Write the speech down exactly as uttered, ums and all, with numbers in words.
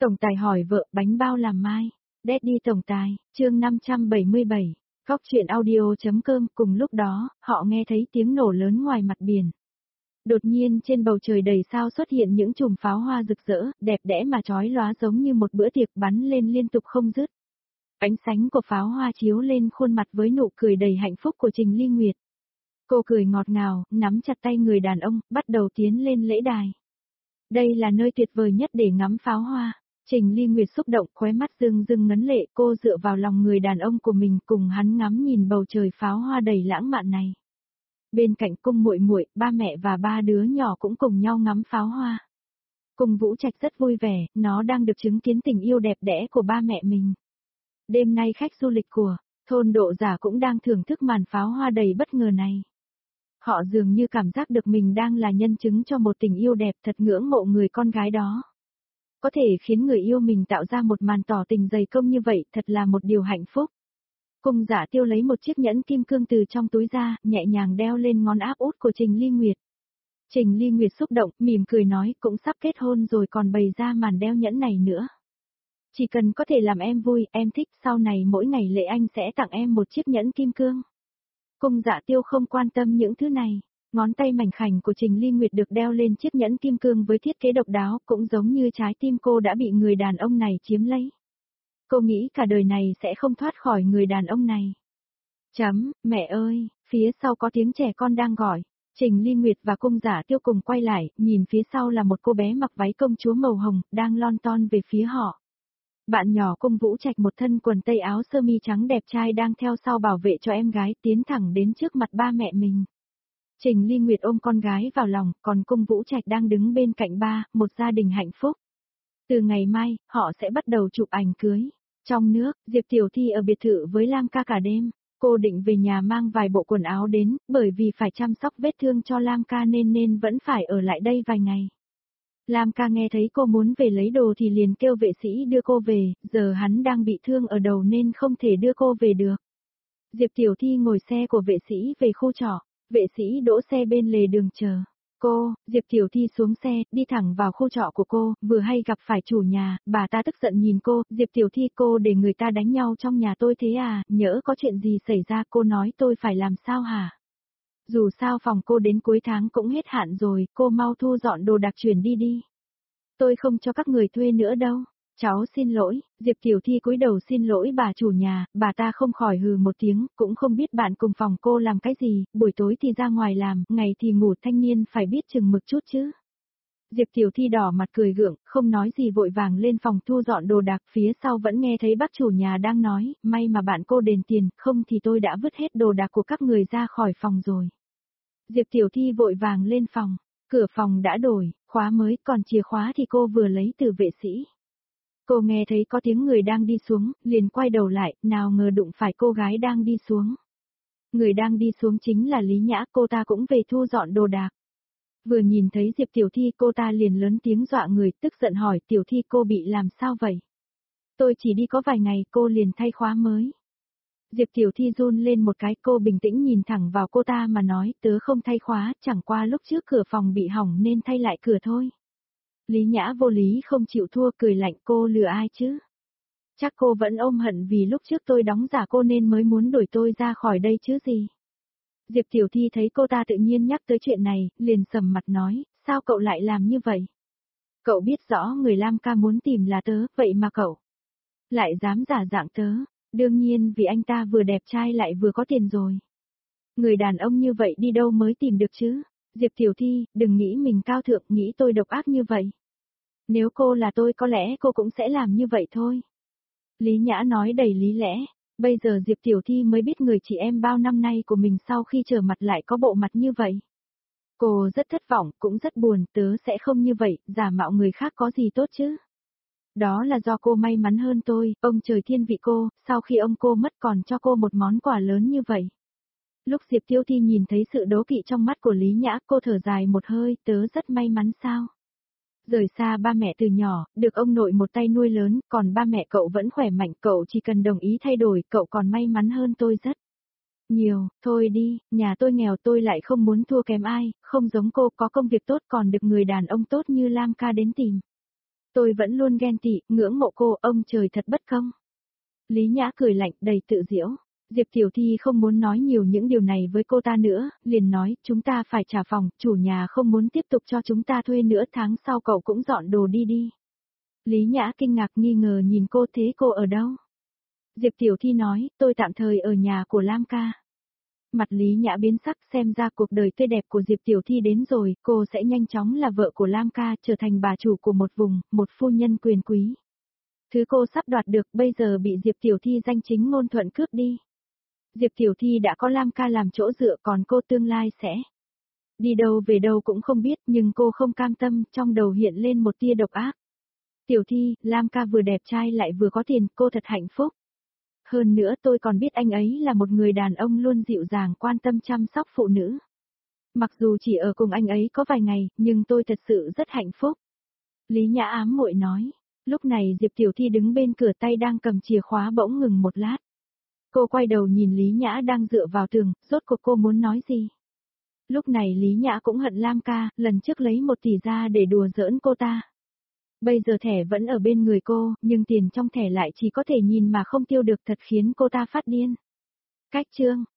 Tổng tài hỏi vợ bánh bao làm mai. Daddy tổng tài, chương năm trăm bảy mươi bảy. Góc chuyện audio.com. Cùng lúc đó, họ nghe thấy tiếng nổ lớn ngoài mặt biển. Đột nhiên trên bầu trời đầy sao xuất hiện những chùm pháo hoa rực rỡ, đẹp đẽ mà chói lóa giống như một bữa tiệc bắn lên liên tục không dứt. Ánh sáng của pháo hoa chiếu lên khuôn mặt với nụ cười đầy hạnh phúc của Trình Ly Nguyệt. Cô cười ngọt ngào, nắm chặt tay người đàn ông, bắt đầu tiến lên lễ đài. Đây là nơi tuyệt vời nhất để ngắm pháo hoa. Trình Ly Nguyệt xúc động, khóe mắt rưng rưng ngấn lệ, cô dựa vào lòng người đàn ông của mình, cùng hắn ngắm nhìn bầu trời pháo hoa đầy lãng mạn này. Bên cạnh cung muội muội, ba mẹ và ba đứa nhỏ cũng cùng nhau ngắm pháo hoa. Cung Vũ Trạch rất vui vẻ, nó đang được chứng kiến tình yêu đẹp đẽ của ba mẹ mình. Đêm nay khách du lịch của thôn Độ Giả cũng đang thưởng thức màn pháo hoa đầy bất ngờ này. Họ dường như cảm giác được mình đang là nhân chứng cho một tình yêu đẹp, thật ngưỡng mộ người con gái đó. Có thể khiến người yêu mình tạo ra một màn tỏ tình dày công như vậy, thật là một điều hạnh phúc. Cung Giả Tiêu lấy một chiếc nhẫn kim cương từ trong túi ra, nhẹ nhàng đeo lên ngón áp út của Trình Ly Nguyệt. Trình Ly Nguyệt xúc động, mỉm cười nói, cũng sắp kết hôn rồi còn bày ra màn đeo nhẫn này nữa. Chỉ cần có thể làm em vui, em thích, sau này mỗi ngày lễ anh sẽ tặng em một chiếc nhẫn kim cương. Cung Dạ Tiêu không quan tâm những thứ này. Ngón tay mảnh khảnh của Trình Ly Nguyệt được đeo lên chiếc nhẫn kim cương với thiết kế độc đáo, cũng giống như trái tim cô đã bị người đàn ông này chiếm lấy. Cô nghĩ cả đời này sẽ không thoát khỏi người đàn ông này. Chấm, mẹ ơi, phía sau có tiếng trẻ con đang gọi. Trình Ly Nguyệt và Cung Giả Tiêu cùng quay lại, nhìn phía sau là một cô bé mặc váy công chúa màu hồng, đang lon ton về phía họ. Bạn nhỏ Cung Vũ Trạch một thân quần tây áo sơ mi trắng đẹp trai đang theo sau bảo vệ cho em gái, tiến thẳng đến trước mặt ba mẹ mình. Trình Ly Nguyệt ôm con gái vào lòng, còn Cung Vũ Trạch đang đứng bên cạnh ba, một gia đình hạnh phúc. Từ ngày mai, họ sẽ bắt đầu chụp ảnh cưới. Trong nước, Diệp Tiểu Thi ở biệt thự với Lam Ca cả đêm. Cô định về nhà mang vài bộ quần áo đến, bởi vì phải chăm sóc vết thương cho Lam Ca nên nên vẫn phải ở lại đây vài ngày. Lam Ca nghe thấy cô muốn về lấy đồ thì liền kêu vệ sĩ đưa cô về, giờ hắn đang bị thương ở đầu nên không thể đưa cô về được. Diệp Tiểu Thi ngồi xe của vệ sĩ về khu trọ, vệ sĩ đỗ xe bên lề đường chờ. Cô, Diệp Tiểu Thi xuống xe, đi thẳng vào khu trọ của cô, vừa hay gặp phải chủ nhà, bà ta tức giận nhìn cô, Diệp Tiểu Thi cô để người ta đánh nhau trong nhà tôi thế à, nhỡ có chuyện gì xảy ra cô nói tôi phải làm sao hả? Dù sao phòng cô đến cuối tháng cũng hết hạn rồi, cô mau thu dọn đồ đạc chuyển đi đi. Tôi không cho các người thuê nữa đâu. Cháu xin lỗi, Diệp Tiểu Thi cúi đầu xin lỗi bà chủ nhà, bà ta không khỏi hừ một tiếng, cũng không biết bạn cùng phòng cô làm cái gì, buổi tối thì ra ngoài làm, ngày thì ngủ, thanh niên phải biết chừng mực chút chứ. Diệp Tiểu Thi đỏ mặt cười gượng, không nói gì vội vàng lên phòng thu dọn đồ đạc, phía sau vẫn nghe thấy bác chủ nhà đang nói, may mà bạn cô đền tiền, không thì tôi đã vứt hết đồ đạc của các người ra khỏi phòng rồi. Diệp Tiểu Thi vội vàng lên phòng, cửa phòng đã đổi, khóa mới, còn chìa khóa thì cô vừa lấy từ vệ sĩ. Cô nghe thấy có tiếng người đang đi xuống, liền quay đầu lại, nào ngờ đụng phải cô gái đang đi xuống. Người đang đi xuống chính là Lý Nhã, cô ta cũng về thu dọn đồ đạc. Vừa nhìn thấy Diệp Tiểu Thi cô ta liền lớn tiếng dọa người, tức giận hỏi Tiểu Thi cô bị làm sao vậy? Tôi chỉ đi có vài ngày, cô liền thay khóa mới. Diệp Tiểu Thi run lên một cái, cô bình tĩnh nhìn thẳng vào cô ta mà nói, tớ không thay khóa, chẳng qua lúc trước cửa phòng bị hỏng nên thay lại cửa thôi. Lý Nhã vô lý không chịu thua, cười lạnh, cô lừa ai chứ? Chắc cô vẫn ôm hận vì lúc trước tôi đóng giả cô nên mới muốn đuổi tôi ra khỏi đây chứ gì? Diệp Tiểu Thi thấy cô ta tự nhiên nhắc tới chuyện này, liền sầm mặt nói, sao cậu lại làm như vậy? Cậu biết rõ người Lam Ca muốn tìm là tớ, vậy mà cậu lại dám giả dạng tớ. Đương nhiên vì anh ta vừa đẹp trai lại vừa có tiền rồi. Người đàn ông như vậy đi đâu mới tìm được chứ? Diệp Tiểu Thi, đừng nghĩ mình cao thượng, nghĩ tôi độc ác như vậy. Nếu cô là tôi có lẽ cô cũng sẽ làm như vậy thôi. Lý Nhã nói đầy lý lẽ, bây giờ Diệp Tiểu Thi mới biết người chị em bao năm nay của mình sau khi trở mặt lại có bộ mặt như vậy. Cô rất thất vọng, cũng rất buồn, tớ sẽ không như vậy, giả mạo người khác có gì tốt chứ? Đó là do cô may mắn hơn tôi, ông trời thiên vị cô, sau khi ông cô mất còn cho cô một món quà lớn như vậy. Lúc Diệp Tiểu Thi nhìn thấy sự đố kỵ trong mắt của Lý Nhã, cô thở dài một hơi, tớ rất may mắn sao? Rời xa ba mẹ từ nhỏ, được ông nội một tay nuôi lớn, còn ba mẹ cậu vẫn khỏe mạnh, cậu chỉ cần đồng ý thay đổi, cậu còn may mắn hơn tôi rất nhiều. Thôi đi, nhà tôi nghèo, tôi lại không muốn thua kém ai, không giống cô, có công việc tốt còn được người đàn ông tốt như Lam Ca đến tìm. Tôi vẫn luôn ghen tị, ngưỡng mộ cô, ông trời thật bất công. Lý Nhã cười lạnh, đầy tự giễu. Diệp Tiểu Thi không muốn nói nhiều những điều này với cô ta nữa, liền nói, chúng ta phải trả phòng, chủ nhà không muốn tiếp tục cho chúng ta thuê nữa, tháng sau cậu cũng dọn đồ đi đi. Lý Nhã kinh ngạc nghi ngờ nhìn cô, thế cô ở đâu? Diệp Tiểu Thi nói, tôi tạm thời ở nhà của Lam ca. Mặt Lý Nhã biến sắc, xem ra cuộc đời tươi đẹp của Diệp Tiểu Thi đến rồi, cô sẽ nhanh chóng là vợ của Lam ca, trở thành bà chủ của một vùng, một phu nhân quyền quý. Thứ cô sắp đoạt được bây giờ bị Diệp Tiểu Thi danh chính ngôn thuận cướp đi. Diệp Tiểu Thi đã có Lam ca làm chỗ dựa, còn cô tương lai sẽ đi đâu về đâu cũng không biết, nhưng cô không cam tâm, trong đầu hiện lên một tia độc ác. Tiểu Thi, Lam ca vừa đẹp trai lại vừa có tiền, cô thật hạnh phúc. Hơn nữa tôi còn biết anh ấy là một người đàn ông luôn dịu dàng quan tâm chăm sóc phụ nữ. Mặc dù chỉ ở cùng anh ấy có vài ngày, nhưng tôi thật sự rất hạnh phúc. Lý Nhã ám muội nói. Lúc này Diệp Tiểu Thi đứng bên cửa, tay đang cầm chìa khóa bỗng ngừng một lát. Cô quay đầu nhìn Lý Nhã đang dựa vào tường, rốt cuộc cô muốn nói gì? Lúc này Lý Nhã cũng hận Lam ca, lần trước lấy một tỷ ra để đùa giỡn cô ta. Bây giờ thẻ vẫn ở bên người cô, nhưng tiền trong thẻ lại chỉ có thể nhìn mà không tiêu được, thật khiến cô ta phát điên. Cách chương